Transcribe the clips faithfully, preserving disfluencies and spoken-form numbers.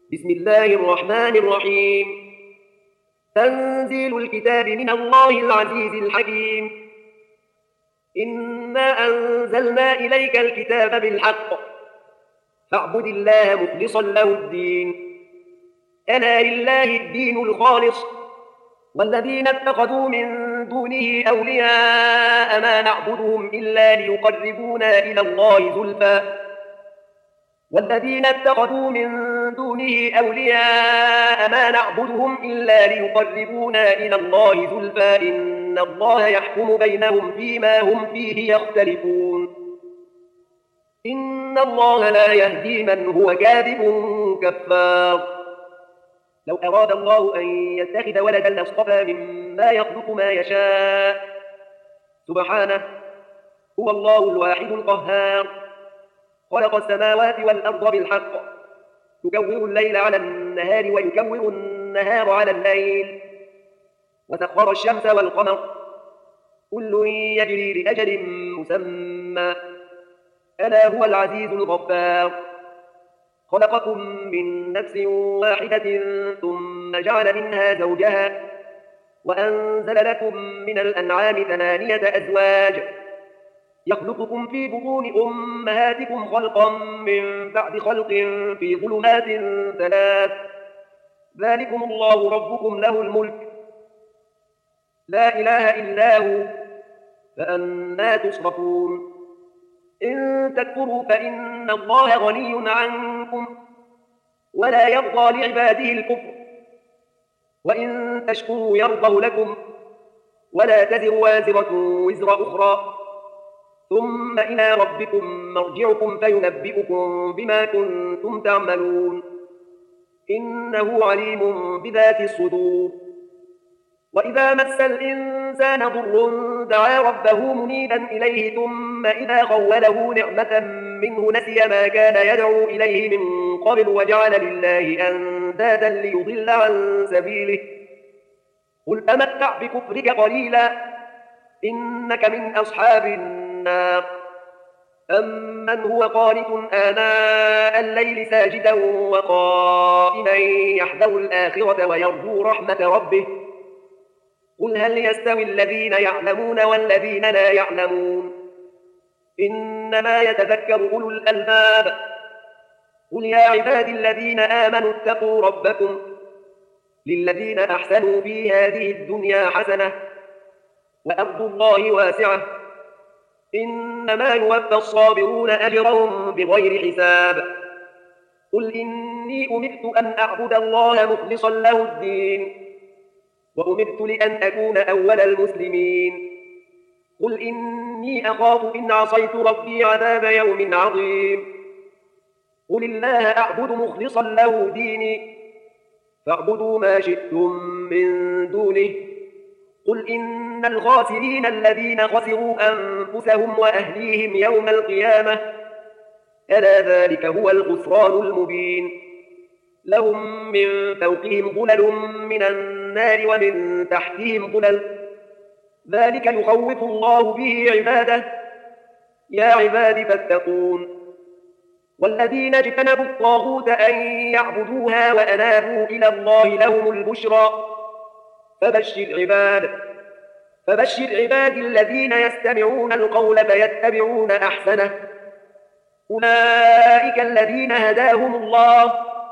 بسم الله الرحمن الرحيم. تنزيل الكتاب من الله العزيز الحكيم. إنا أنزلنا إليك الكتاب بالحق فاعبد الله مخلصا له الدين. ألا لله الدين الخالص والذين اتخذوا من دونه أولياء ما نعبدهم إلا ليقربونا إلى الله زلفى والذين اتخذوا من دونه أولياء ما نعبدهم إلا ليقربونا إلى الله زلفى إن الله يحكم بينهم فيما هم فيه يختلفون. إن الله لا يهدي من هو كاذب كفار. لو أراد الله أن يتخذ ولدا لاصطفى مما يخلق ما يشاء سبحانه هو الله الواحد القهار. خلق السماوات والأرض بالحق يكور الليل على النهار ويكور النهار على الليل وسخر الشمس والقمر كل يجري لأجل مسمى ألا هو العزيز الغفار. خلقكم من نفس واحدة ثم جعل منها زوجها وأنزل لكم من الأنعام ثمانية أزواج يخلقكم في بطون أمهاتكم خلقا من بعد خلق في ظلمات ثلاث ذلكم الله ربكم له الملك لا إله إلا هو فأنا تصرفون. إن تكفروا فإن الله غني عنكم ولا يرضى لعباده الكفر وإن تشكروا يرضه لكم ولا تزر وازرة وزر أخرى ثم إلى ربكم مرجعكم فينبئكم بما كنتم تعملون إنه عليم بذات الصدور. وإذا مس الإنسان ضر دعا ربه منيبا إليه ثم إذا خوله نعمة منه نسي ما كان يدعو إليه من قبل وجعل لله أندادا ليضل عن سبيله قل تمتع بكفرك قليلا إنك من أصحاب النار. أمن هو قانت آناء الليل ساجدا وقائما يحذر الآخرة ويرجو رحمة ربه قل هل يستوي الذين يعلمون والذين لا يعلمون إنما يتذكر أولو الألباب. قل يا عبادي الذين آمنوا اتقوا ربكم للذين أحسنوا في هذه الدنيا حسنة وأرض الله واسعة إنما يوفى الصابرون أجرهم بغير حساب. قل إني أمرت أن أعبد الله مخلصا له الدين وأمرت لأن أكون أول المسلمين. قل إني أخاف إن عصيت ربي عذاب يوم عظيم. قل الله أعبد مخلصا له ديني فاعبدوا ما شئتم من دونه. قل إن الخاسرين الذين خسروا أنفسهم وأهليهم يوم القيامة ألا ذلك هو الخسران المبين. لهم من فوقهم ظلل من النار ومن تحتهم ظلل ذلك يخوف الله به عباده يا عباد فاتقون. والذين اجتنبوا الطاغوت أن يعبدوها وأنابوا إلى الله لهم البشرى فبشر عباد فبشر عباد الذين يستمعون القول فيتبعون أحسنه أولئك الذين هداهم الله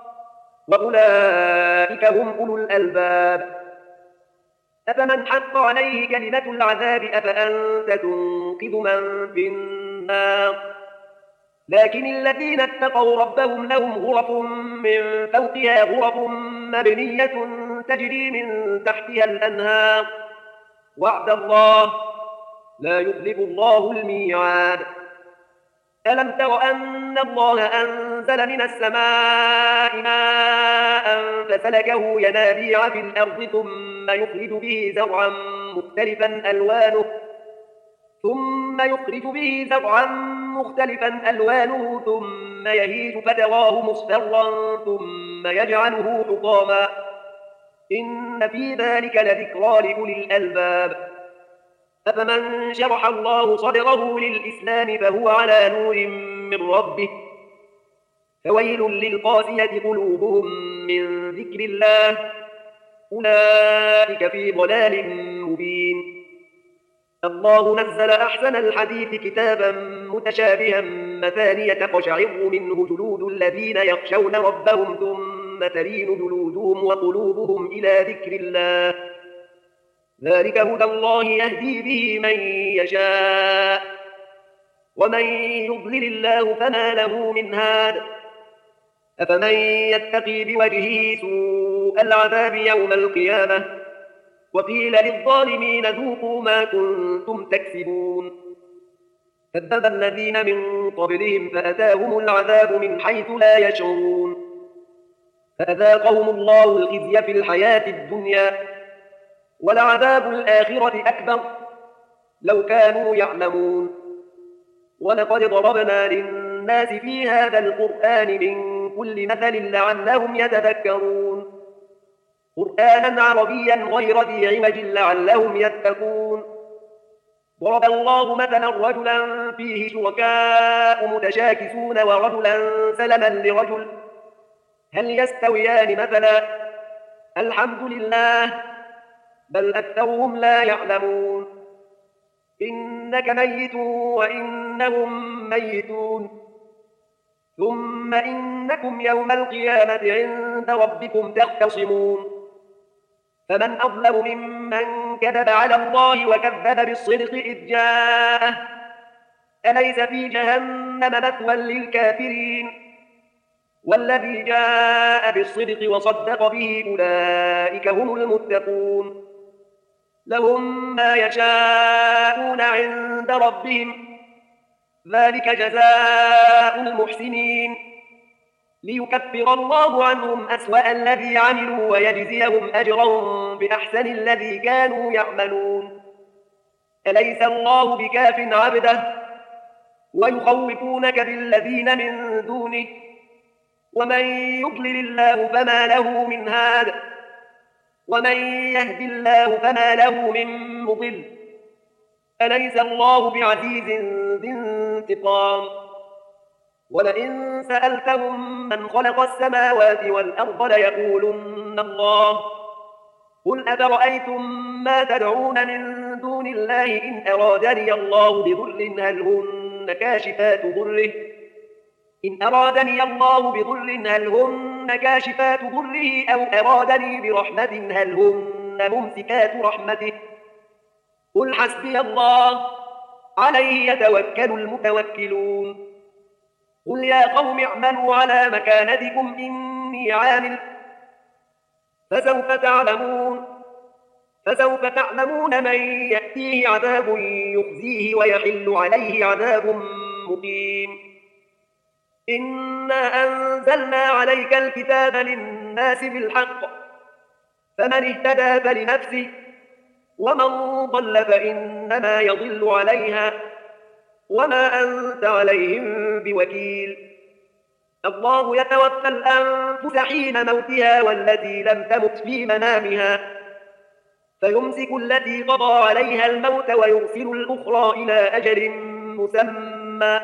وأولئك هم أولو الألباب. أفمن حق عليه كلمة العذاب أفأنت تنقذ من في النار. لكن الذين اتقوا ربهم لهم غرف من فوقها غرف مبنية تجري من تحتها الأنهار وعد الله لا يخلف الله الميعاد. ألم تر أن الله أنزل من السماء ماء فسلكه ينابيع في الأرض ثم يخرج به زرعا مختلفا ألوانه ثم يخرج به زرعا مختلفا ألوانه ثم يهيج فتراه مصفرا ثم يجعله حطاما إن في ذلك لذكرى لأولي الألباب. أفمن شرح الله صدره للإسلام فهو على نور من ربه فويل للقاسية قلوبهم من ذكر الله أولئك في ضلال مبين. الله نزل أحسن الحديث كتابا متشابها مثانية تقشعر منه جلود الذين يخشون ربهم ثم تلين جلودهم وقلوبهم إلى ذكر الله ذلك هدى الله يهدي به من يشاء ومن يضلل الله فما له من هاد. أفمن يتقي بوجهه سوء العذاب يوم القيامة وقيل للظالمين ذوقوا ما كنتم تكسبون. كذب الذين من قبلهم فأتاهم العذاب من حيث لا يشعرون فأذاقهم الله الخزي في الحياة الدنيا ولعذاب الآخرة أكبر لو كانوا يعلمون. ولقد ضربنا للناس في هذا القرآن من كل مثل لعلهم يتذكرون قرآنا عربيا غير ذي عوج لعلهم يتقون. ضرب الله مثلا رجلا فيه شركاء متشاكسون ورجلا سلما لرجل هل يستويان مثلا الحمد لله بل أكثرهم لا يعلمون. إنك ميت وإنهم ميتون ثم إنكم يوم القيامة عند ربكم تختصمون. فمن أظلم ممن كذب على الله وكذب بالصدق إذ جاءه أليس في جهنم مثوى للكافرين والذي جاء بالصدق وصدق به أولئك هم المتقون. لهم ما يشاءون عند ربهم ذلك جزاء المحسنين ليكفر الله عنهم أسوأ الذي عملوا ويجزيهم أجرا بأحسن الذي كانوا يعملون. أليس الله بكاف عبده ويخوفونك بالذين من دونه ومن يضلل الله فما له من هاد ومن يهد الله فما له من مضل. أليس الله بعزيز ذي انتقام. ولئن سألتهم من خلق السماوات والأرض ليقولن الله قل أفرأيتم ما تدعون من دون الله إن أرادني الله بضر هل هن كاشفات ضره إن أرادني الله بضر هل هن كاشفات ضره أو أرادني برحمة هل هن ممسكات رحمته قل حسبي الله عليه يتوكل المتوكلون. قل يا قوم اعملوا على مكانتكم إني عامل فسوف تعلمون فسوف تعلمون من يأتيه عذاب يخزيه ويحل عليه عذاب مقيم. إنا أنزلنا عليك الكتاب للناس بالحق فمن اهتدى فلنفسه ومن ضل فإنما يضل عليها وما أنت عليهم بوكيل. الله يتوفى الأنفس حين موتها والتي لم تمت في منامها فيمسك التي قضى عليها الموت ويرسل الأخرى إلى أجل مسمى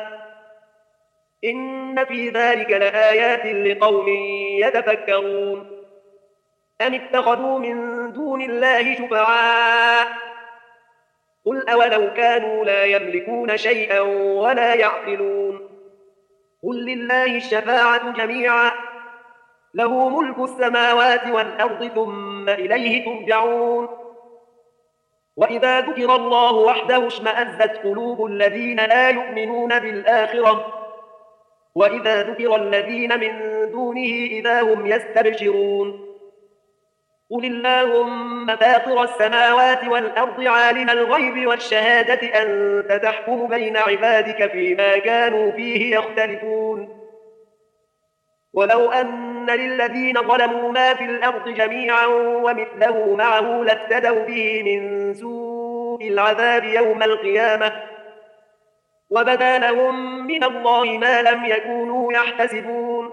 إن في ذلك لآيات لقوم يتفكرون. أم اتخذوا من دون الله شفعاء قل أولو كانوا لا يملكون شيئا ولا يعقلون قل لله الشفاعة جميعا له ملك السماوات والأرض ثم إليه ترجعون. وإذا ذكر الله وحده اشمأزت قلوب الذين لا يؤمنون بالآخرة وإذا ذكر الذين من دونه إذا هم يستبشرون. قل اللهم فاطر السماوات والأرض عالم الغيب والشهادة أنت تحكم بين عبادك فيما كانوا فيه يختلفون. ولو أن للذين ظلموا ما في الأرض جميعا ومثله معه لافتدوا به من سوء العذاب يوم القيامة وبدا لهم من الله ما لم يكونوا يحتسبون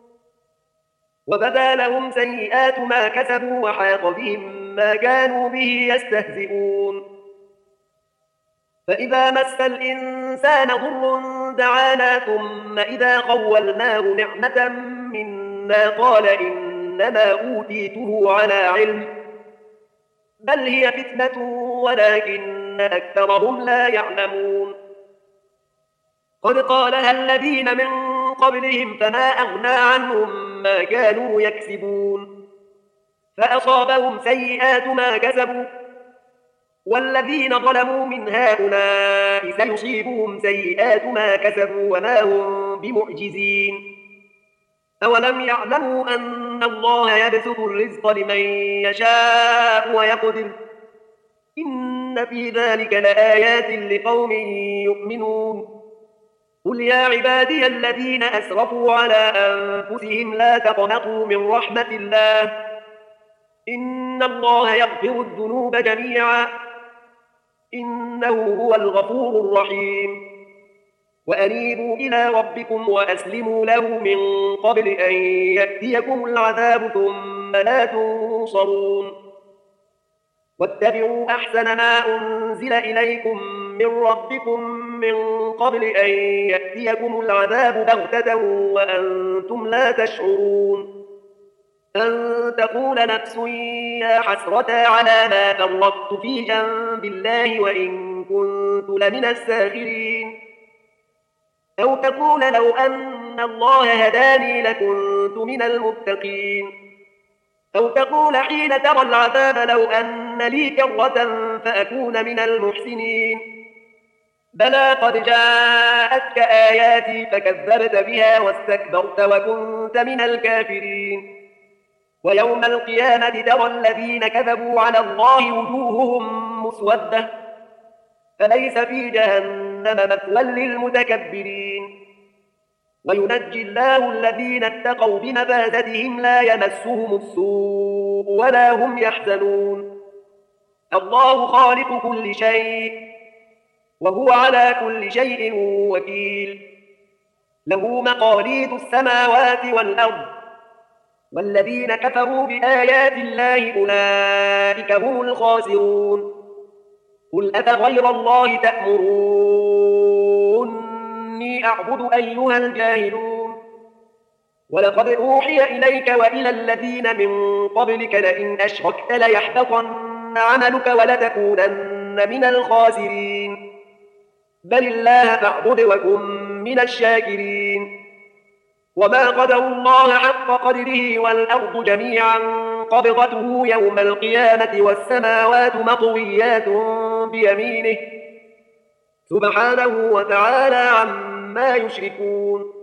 وبدا لهم سيئات ما كسبوا وحاق بهم ما كانوا به يستهزئون. فإذا مس الإنسان ضر دعانا ثم إذا خولناه نعمة منا قال إنما أوتيته على علم بل هي فتنة ولكن أكثرهم لا يعلمون قد قالها الذين من قبلهم فما أغنى عنهم ما كانوا يكسبون فأصابهم سيئات ما كسبوا والذين ظلموا من هؤلاء سيصيبهم سيئات ما كسبوا وما هم بمعجزين أولم يعلموا أن الله يبسط الرزق لمن يشاء ويقدر إن في ذلك لآيات لقوم يؤمنون قل يا عبادي الذين أسرفوا على أنفسهم لا تقنطوا من رحمة الله إن الله يغفر الذنوب جميعا إنه هو الغفور الرحيم وأنيبوا إلى ربكم وأسلموا له من قبل أن يأتيكم العذاب ثم لا تنصرون واتبعوا أحسن ما أنزل إليكم من ربكم من قبل أن يأتيكم العذاب بغتة وأنتم لا تشعرون أن تقول نفس يا حسرة على ما فرطت في جنب الله وإن كنت لمن الساخرين أو تقول لو أن الله هداني لكنت من المتقين أو تقول حين ترى العذاب لو أن لي كرة فأكون من المحسنين بلى قد جاءتك آياتي فكذبت بها واستكبرت وكنت من الكافرين ويوم القيامة ترى الذين كذبوا على الله وجوههم مسودة فليس في جهنم مثوى للمتكبرين وينجي الله الذين اتقوا بمفازتهم لا يمسهم السوء ولا هم يحزنون الله خالق كل شيء وهو على كل شيء وكيل له مقاليد السماوات والأرض والذين كفروا بآيات الله أولئك هم الخاسرون قل أفغير الله تأمروني أعبد أيها الجاهلون ولقد أوحي إليك وإلى الذين من قبلك لئن أشركت ليحبطن عملك ولتكونن من الخاسرين بل الله فاعبد وكن من الشاكرين وما قدروا الله حق قدره والأرض جميعا قبضته يوم القيامة والسماوات مطويات بيمينه سبحانه وتعالى عما يشركون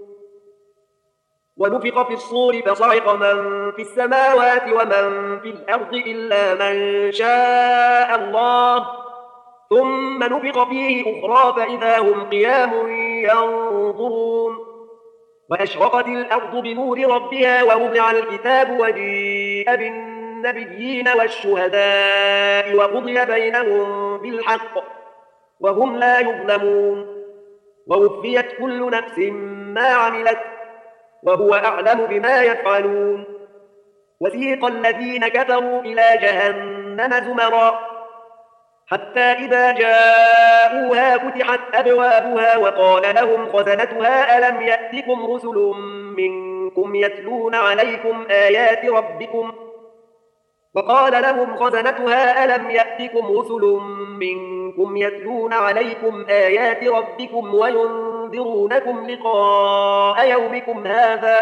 ونفخ في الصور فصعق من في السماوات ومن في الأرض إلا من شاء الله ثم نفخ فيه أخرى فإذا هم قيام ينظرون وأشرقت الأرض بنور ربها ووضع الكتاب وجيء بالنبيين والشهداء وقضي بينهم بالحق وهم لا يظلمون ووفيت كل نفس ما عملت وهو أعلم بما يفعلون وسيق الذين كفروا إلى جهنم زمرا حتى إذا جاءوها فتحت أبوابها وقال لهم خزنتها ألم يأتكم رسل منكم يتلون عليكم آيات ربكم وقال لهم خزنتها ألم يأتكم رسل منكم يتلون عليكم آيات ربكم وينذرونكم لقاء يومكم هذا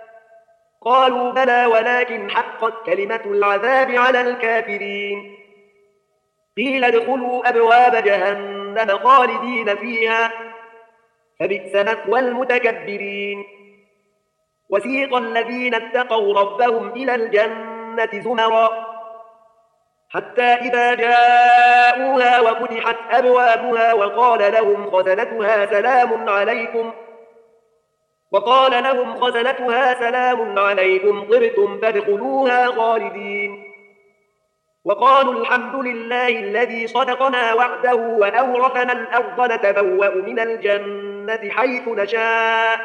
قالوا بلى ولكن حقت كلمة العذاب على الكافرين قيل ادخلوا أبواب جهنم خالدين فيها فبئس مثوى المتكبرين وسيق الذين اتقوا ربهم إلى الجنة زمرا حتى إذا جاءوها وفتحت أبوابها وقال لهم خزنتها سلام عليكم وقال لهم خزنتها سلام عليكم طرتم فادخلوها خالدين وقالوا الحمد لله الذي صدقنا وعده وأورثنا الأرض نتبوأ من الجنة حيث نشاء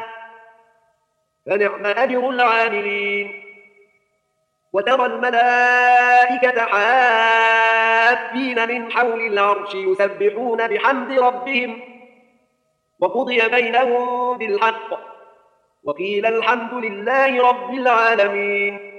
فنعم أجر العاملين وترى الملائكة حافين من حول العرش يسبحون بحمد ربهم وقضي بينهم بالحق وقيل الحمد لله رب العالمين.